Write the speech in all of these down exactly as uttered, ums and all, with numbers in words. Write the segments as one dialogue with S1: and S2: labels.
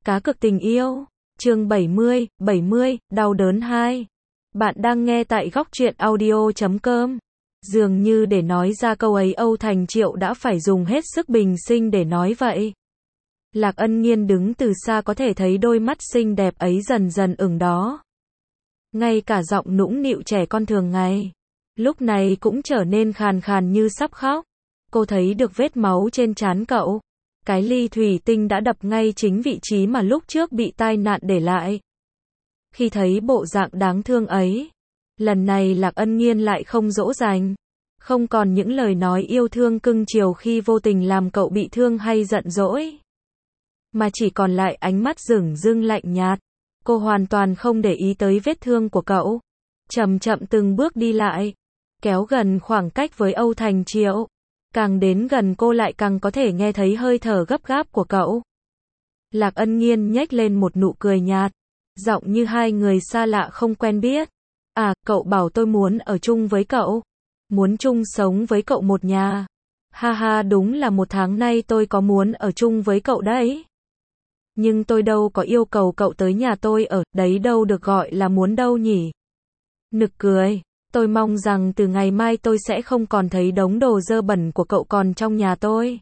S1: Cá cược tình yêu. Chương bảy mươi, bảy mươi, đau đớn hai. Bạn đang nghe tại góc truyện audio chấm com. Dường như để nói ra câu ấy Âu Thành Triệu đã phải dùng hết sức bình sinh để nói vậy. Lạc Ân Nghiên đứng từ xa có thể thấy đôi mắt xinh đẹp ấy dần dần ửng đó. Ngay cả giọng nũng nịu trẻ con thường ngày, lúc này cũng trở nên khàn khàn như sắp khóc. Cô thấy được vết máu trên trán cậu. Cái ly thủy tinh đã đập ngay chính vị trí mà lúc trước bị tai nạn để lại. Khi thấy bộ dạng đáng thương ấy, lần này Lạc Ân Nghiên lại không dỗ dành. Không còn những lời nói yêu thương cưng chiều khi vô tình làm cậu bị thương hay giận dỗi, mà chỉ còn lại ánh mắt dửng dưng lạnh nhạt. Cô hoàn toàn không để ý tới vết thương của cậu. Chậm chậm từng bước đi lại, kéo gần khoảng cách với Âu Thành Triệu. Càng đến gần cô lại càng có thể nghe thấy hơi thở gấp gáp của cậu. Lạc Ân Nghiên nhếch lên một nụ cười nhạt, giọng như hai người xa lạ không quen biết. À, cậu bảo tôi muốn ở chung với cậu. Muốn chung sống với cậu một nhà. Ha ha, đúng là một tháng nay tôi có muốn ở chung với cậu đấy. Nhưng tôi đâu có yêu cầu cậu tới nhà tôi ở, đấy đâu được gọi là muốn đâu nhỉ. Nực cười. Tôi mong rằng từ ngày mai tôi sẽ không còn thấy đống đồ dơ bẩn của cậu còn trong nhà tôi.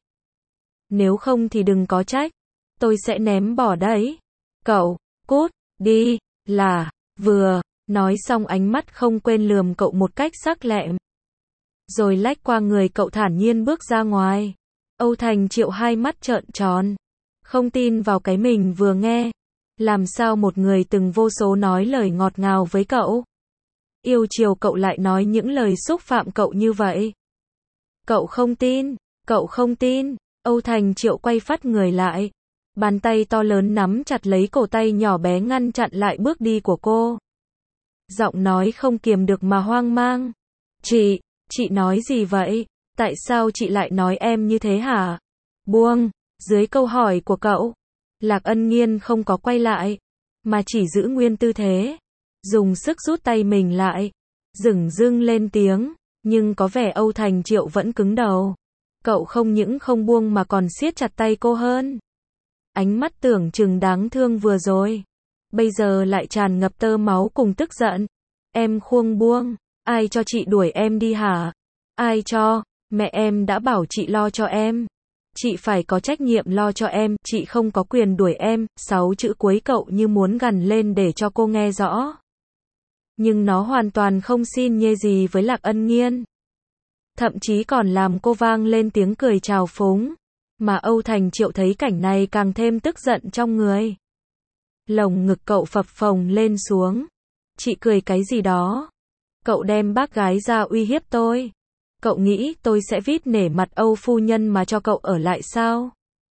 S1: Nếu không thì đừng có trách. Tôi sẽ ném bỏ đấy. Cậu, cút, đi, là, vừa, nói xong ánh mắt không quên lườm cậu một cách sắc lẹm. Rồi lách qua người cậu thản nhiên bước ra ngoài. Âu Thành Triệu hai mắt trợn tròn. Không tin vào cái mình vừa nghe. Làm sao một người từng vô số nói lời ngọt ngào với cậu, yêu chiều cậu lại nói những lời xúc phạm cậu như vậy. Cậu không tin, cậu không tin. Âu Thành Triệu quay phắt người lại. Bàn tay to lớn nắm chặt lấy cổ tay nhỏ bé ngăn chặn lại bước đi của cô. Giọng nói không kiềm được mà hoang mang. Chị, chị nói gì vậy? Tại sao chị lại nói em như thế hả? Buông. Dưới câu hỏi của cậu, Lạc Ân Nghiên không có quay lại, mà chỉ giữ nguyên tư thế. Dùng sức rút tay mình lại, dửng dưng lên tiếng, nhưng có vẻ Âu Thành Triệu vẫn cứng đầu. Cậu không những không buông mà còn siết chặt tay cô hơn. Ánh mắt tưởng chừng đáng thương vừa rồi, bây giờ lại tràn ngập tơ máu cùng tức giận. Em khuông buông, ai cho chị đuổi em đi hả? Ai cho? Mẹ em đã bảo chị lo cho em. Chị phải có trách nhiệm lo cho em, chị không có quyền đuổi em. Sáu chữ cuối cậu như muốn gằn lên để cho cô nghe rõ. Nhưng nó hoàn toàn không xin nhê gì với Lạc Ân Nghiên. Thậm chí còn làm cô vang lên tiếng cười trào phúng. Mà Âu Thành Triệu thấy cảnh này càng thêm tức giận trong người. Lồng ngực cậu phập phồng lên xuống. Chị cười cái gì đó? Cậu đem bác gái ra uy hiếp tôi. Cậu nghĩ tôi sẽ vít nể mặt Âu phu nhân mà cho cậu ở lại sao?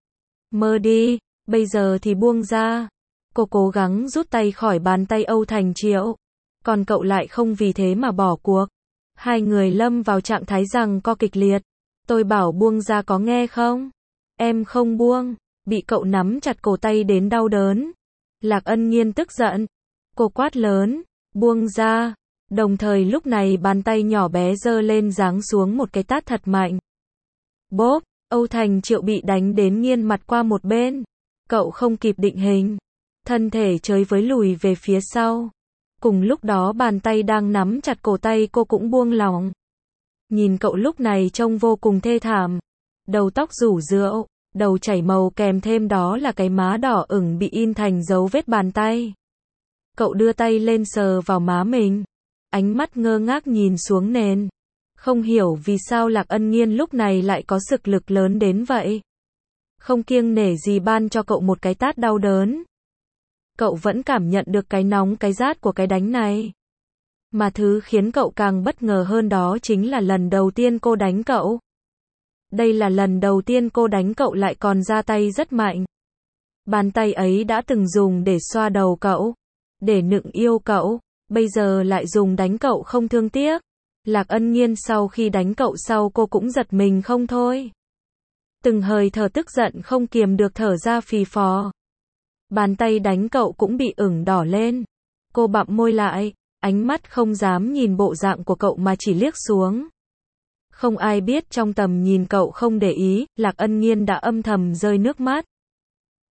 S1: Mơ đi, bây giờ thì buông ra. Cô cố gắng rút tay khỏi bàn tay Âu Thành Triệu. Còn cậu lại không vì thế mà bỏ cuộc. Hai người lâm vào trạng thái giằng co kịch liệt. Tôi bảo buông ra có nghe không? Em không buông. Bị cậu nắm chặt cổ tay đến đau đớn. Lạc Ân Nghiên tức giận. Cô quát lớn, buông ra. Đồng thời lúc này bàn tay nhỏ bé giơ lên giáng xuống một cái tát thật mạnh. Bốp, Âu Thành Triệu bị đánh đến nghiêng mặt qua một bên. Cậu không kịp định hình. Thân thể chơi với lùi về phía sau. Cùng lúc đó bàn tay đang nắm chặt cổ tay cô cũng buông lỏng. Nhìn cậu lúc này trông vô cùng thê thảm. Đầu tóc rủ rượi, đầu chảy màu kèm thêm đó là cái má đỏ ửng bị in thành dấu vết bàn tay. Cậu đưa tay lên sờ vào má mình. Ánh mắt ngơ ngác nhìn xuống nền. Không hiểu vì sao Lạc Ân Nghiên lúc này lại có sức lực lớn đến vậy. Không kiêng nể gì ban cho cậu một cái tát đau đớn. Cậu vẫn cảm nhận được cái nóng cái rát của cái đánh này. Mà thứ khiến cậu càng bất ngờ hơn đó chính là lần đầu tiên cô đánh cậu. Đây là lần đầu tiên cô đánh cậu lại còn ra tay rất mạnh. Bàn tay ấy đã từng dùng để xoa đầu cậu, để nựng yêu cậu. Bây giờ lại dùng đánh cậu không thương tiếc. Lạc Ân Nghiên sau khi đánh cậu sau cô cũng giật mình không thôi. Từng hơi thở tức giận không kiềm được thở ra phì phò. Bàn tay đánh cậu cũng bị ửng đỏ lên. Cô bặm môi lại, ánh mắt không dám nhìn bộ dạng của cậu mà chỉ liếc xuống. Không ai biết trong tầm nhìn cậu không để ý, Lạc Ân Nghiên đã âm thầm rơi nước mắt.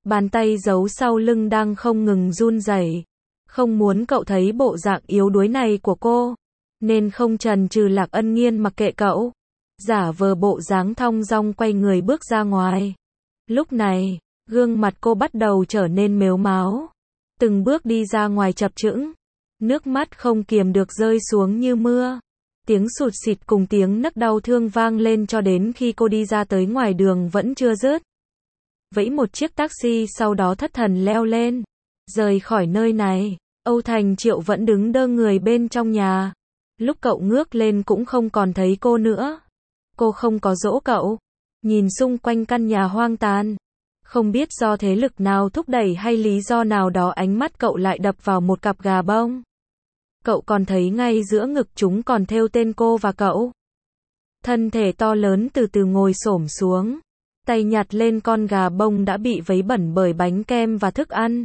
S1: Bàn tay giấu sau lưng đang không ngừng run rẩy. Không muốn cậu thấy bộ dạng yếu đuối này của cô, nên không chần chừ Lạc Ân Nghiên mặc kệ cậu, giả vờ bộ dáng thong dong quay người bước ra ngoài. Lúc này, gương mặt cô bắt đầu trở nên mếu máo, từng bước đi ra ngoài chập chững, nước mắt không kiềm được rơi xuống như mưa. Tiếng sụt sịt cùng tiếng nấc đau thương vang lên cho đến khi cô đi ra tới ngoài đường vẫn chưa dứt. Vẫy một chiếc taxi sau đó thất thần leo lên, rời khỏi nơi này. Âu Thành Triệu vẫn đứng đơ người bên trong nhà. Lúc cậu ngước lên cũng không còn thấy cô nữa. Cô không có dỗ cậu. Nhìn xung quanh căn nhà hoang tàn. Không biết do thế lực nào thúc đẩy hay lý do nào đó ánh mắt cậu lại đập vào một cặp gà bông. Cậu còn thấy ngay giữa ngực chúng còn thêu tên cô và cậu. Thân thể to lớn từ từ ngồi xổm xuống. Tay nhặt lên con gà bông đã bị vấy bẩn bởi bánh kem và thức ăn.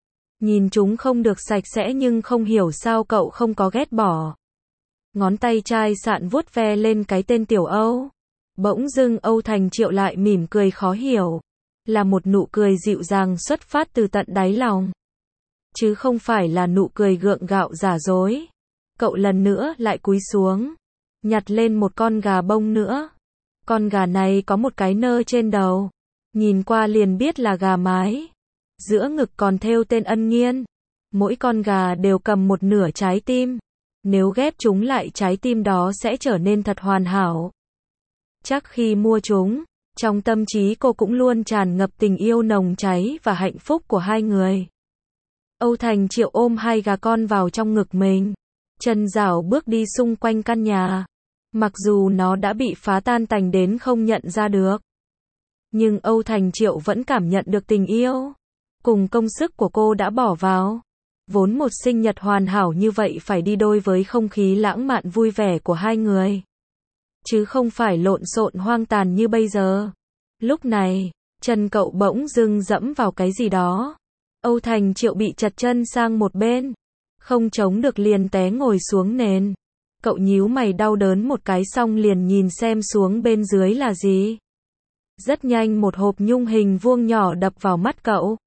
S1: Nhìn chúng không được sạch sẽ nhưng không hiểu sao cậu không có ghét bỏ. Ngón tay chai sạn vuốt ve lên cái tên Tiểu Âu. Bỗng dưng Âu Thành Triệu lại mỉm cười khó hiểu. Là một nụ cười dịu dàng xuất phát từ tận đáy lòng. Chứ không phải là nụ cười gượng gạo giả dối. Cậu lần nữa lại cúi xuống. Nhặt lên một con gà bông nữa. Con gà này có một cái nơ trên đầu. Nhìn qua liền biết là gà mái. Giữa ngực còn thêu tên Ân Nghiên. Mỗi con gà đều cầm một nửa trái tim. Nếu ghép chúng lại trái tim đó sẽ trở nên thật hoàn hảo. Chắc khi mua chúng, trong tâm trí cô cũng luôn tràn ngập tình yêu nồng cháy và hạnh phúc của hai người. Âu Thành Triệu ôm hai gà con vào trong ngực mình. Chân dảo bước đi xung quanh căn nhà. Mặc dù nó đã bị phá tan tành đến không nhận ra được. Nhưng Âu Thành Triệu vẫn cảm nhận được tình yêu. Cùng công sức của cô đã bỏ vào. Vốn một sinh nhật hoàn hảo như vậy phải đi đôi với không khí lãng mạn vui vẻ của hai người. Chứ không phải lộn xộn hoang tàn như bây giờ. Lúc này, chân cậu bỗng dưng dẫm vào cái gì đó. Âu Thành Triệu bị chật chân sang một bên. Không chống được liền té ngồi xuống nền. Cậu nhíu mày đau đớn một cái xong liền nhìn xem xuống bên dưới là gì. Rất nhanh một hộp nhung hình vuông nhỏ đập vào mắt cậu.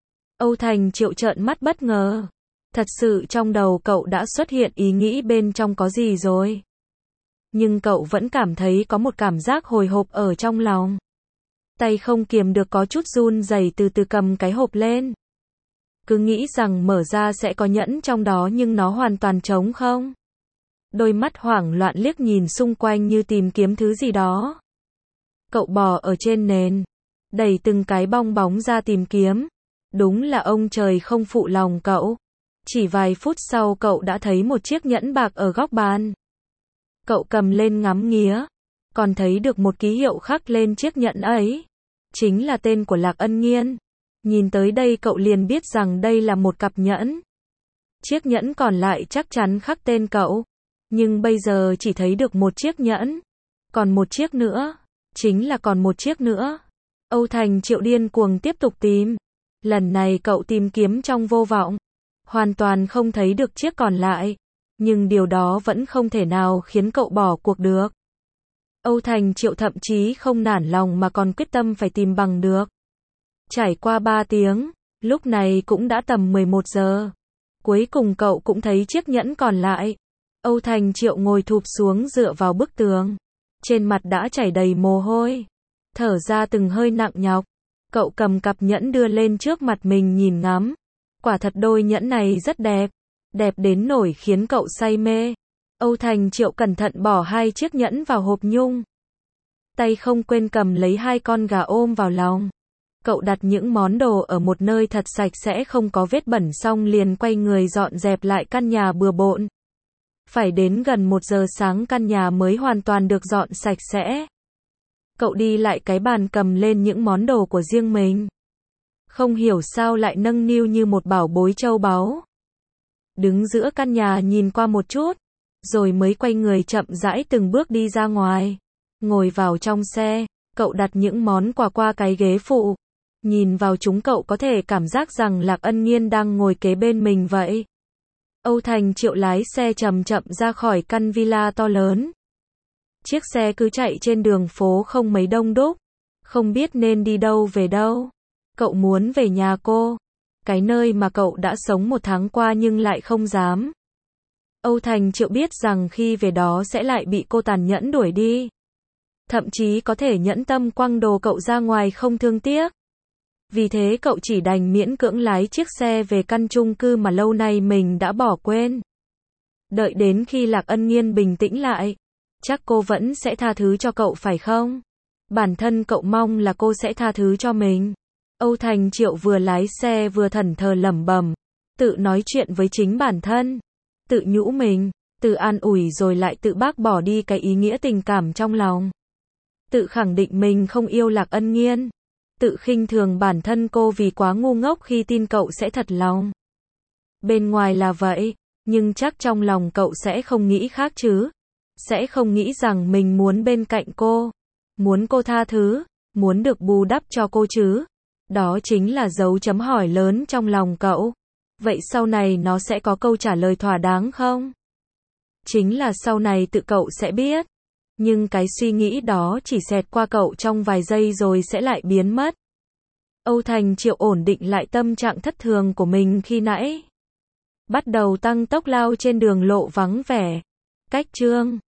S1: Âu Thành Triệu trợn mắt bất ngờ. Thật sự trong đầu cậu đã xuất hiện ý nghĩ bên trong có gì rồi. Nhưng cậu vẫn cảm thấy có một cảm giác hồi hộp ở trong lòng. Tay không kiềm được có chút run rẩy từ từ cầm cái hộp lên. Cứ nghĩ rằng mở ra sẽ có nhẫn trong đó nhưng nó hoàn toàn trống không. Đôi mắt hoảng loạn liếc nhìn xung quanh như tìm kiếm thứ gì đó. Cậu bò ở trên nền, đẩy từng cái bong bóng ra tìm kiếm. Đúng là ông trời không phụ lòng cậu. Chỉ vài phút sau cậu đã thấy một chiếc nhẫn bạc ở góc bàn. Cậu cầm lên ngắm nghía, còn thấy được một ký hiệu khắc lên chiếc nhẫn ấy. Chính là tên của Lạc Ân Nghiên. Nhìn tới đây cậu liền biết rằng đây là một cặp nhẫn. Chiếc nhẫn còn lại chắc chắn khắc tên cậu. Nhưng bây giờ chỉ thấy được một chiếc nhẫn. Còn một chiếc nữa. Chính là còn một chiếc nữa. Âu Thành Triệu điên cuồng tiếp tục tìm. Lần này cậu tìm kiếm trong vô vọng. Hoàn toàn không thấy được chiếc còn lại. Nhưng điều đó vẫn không thể nào khiến cậu bỏ cuộc được. Âu Thành Triệu thậm chí không nản lòng mà còn quyết tâm phải tìm bằng được. Trải qua ba tiếng, lúc này cũng đã tầm mười một giờ. Cuối cùng cậu cũng thấy chiếc nhẫn còn lại. Âu Thành Triệu ngồi thụp xuống dựa vào bức tường. Trên mặt đã chảy đầy mồ hôi. Thở ra từng hơi nặng nhọc. Cậu cầm cặp nhẫn đưa lên trước mặt mình nhìn ngắm. Quả thật đôi nhẫn này rất đẹp. Đẹp đến nỗi khiến cậu say mê. Âu Thành Triệu cẩn thận bỏ hai chiếc nhẫn vào hộp nhung. Tay không quên cầm lấy hai con gà ôm vào lòng. Cậu đặt những món đồ ở một nơi thật sạch sẽ không có vết bẩn xong liền quay người dọn dẹp lại căn nhà bừa bộn. Phải đến gần một giờ sáng căn nhà mới hoàn toàn được dọn sạch sẽ. Cậu đi lại cái bàn cầm lên những món đồ của riêng mình. Không hiểu sao lại nâng niu như một bảo bối châu báu. Đứng giữa căn nhà nhìn qua một chút, rồi mới quay người chậm rãi từng bước đi ra ngoài. Ngồi vào trong xe, cậu đặt những món quà qua cái ghế phụ. Nhìn vào chúng cậu có thể cảm giác rằng Lạc Ân Nghiên đang ngồi kế bên mình vậy. Âu Thành Triệu lái xe chậm chậm ra khỏi căn villa to lớn. Chiếc xe cứ chạy trên đường phố không mấy đông đúc, không biết nên đi đâu về đâu. Cậu muốn về nhà cô. Cái nơi mà cậu đã sống một tháng qua nhưng lại không dám. Âu Thành Triệu biết rằng khi về đó sẽ lại bị cô tàn nhẫn đuổi đi. Thậm chí có thể nhẫn tâm quăng đồ cậu ra ngoài không thương tiếc. Vì thế cậu chỉ đành miễn cưỡng lái chiếc xe về căn chung cư mà lâu nay mình đã bỏ quên. Đợi đến khi Lạc Ân Nghiên bình tĩnh lại, chắc cô vẫn sẽ tha thứ cho cậu phải không? Bản thân cậu mong là cô sẽ tha thứ cho mình. Âu Thành Triệu vừa lái xe vừa thẫn thờ lẩm bẩm, tự nói chuyện với chính bản thân, tự nhủ mình, tự an ủi rồi lại tự bác bỏ đi cái ý nghĩa tình cảm trong lòng. Tự khẳng định mình không yêu Lạc Ân Nghiên, tự khinh thường bản thân cô vì quá ngu ngốc khi tin cậu sẽ thật lòng. Bên ngoài là vậy, nhưng chắc trong lòng cậu sẽ không nghĩ khác chứ. Sẽ không nghĩ rằng mình muốn bên cạnh cô, muốn cô tha thứ, muốn được bù đắp cho cô chứ. Đó chính là dấu chấm hỏi lớn trong lòng cậu. Vậy sau này nó sẽ có câu trả lời thỏa đáng không? Chính là sau này tự cậu sẽ biết. Nhưng cái suy nghĩ đó chỉ xẹt qua cậu trong vài giây rồi sẽ lại biến mất. Âu Thành Triệu ổn định lại tâm trạng thất thường của mình khi nãy. Bắt đầu tăng tốc lao trên đường lộ vắng vẻ. Cách chương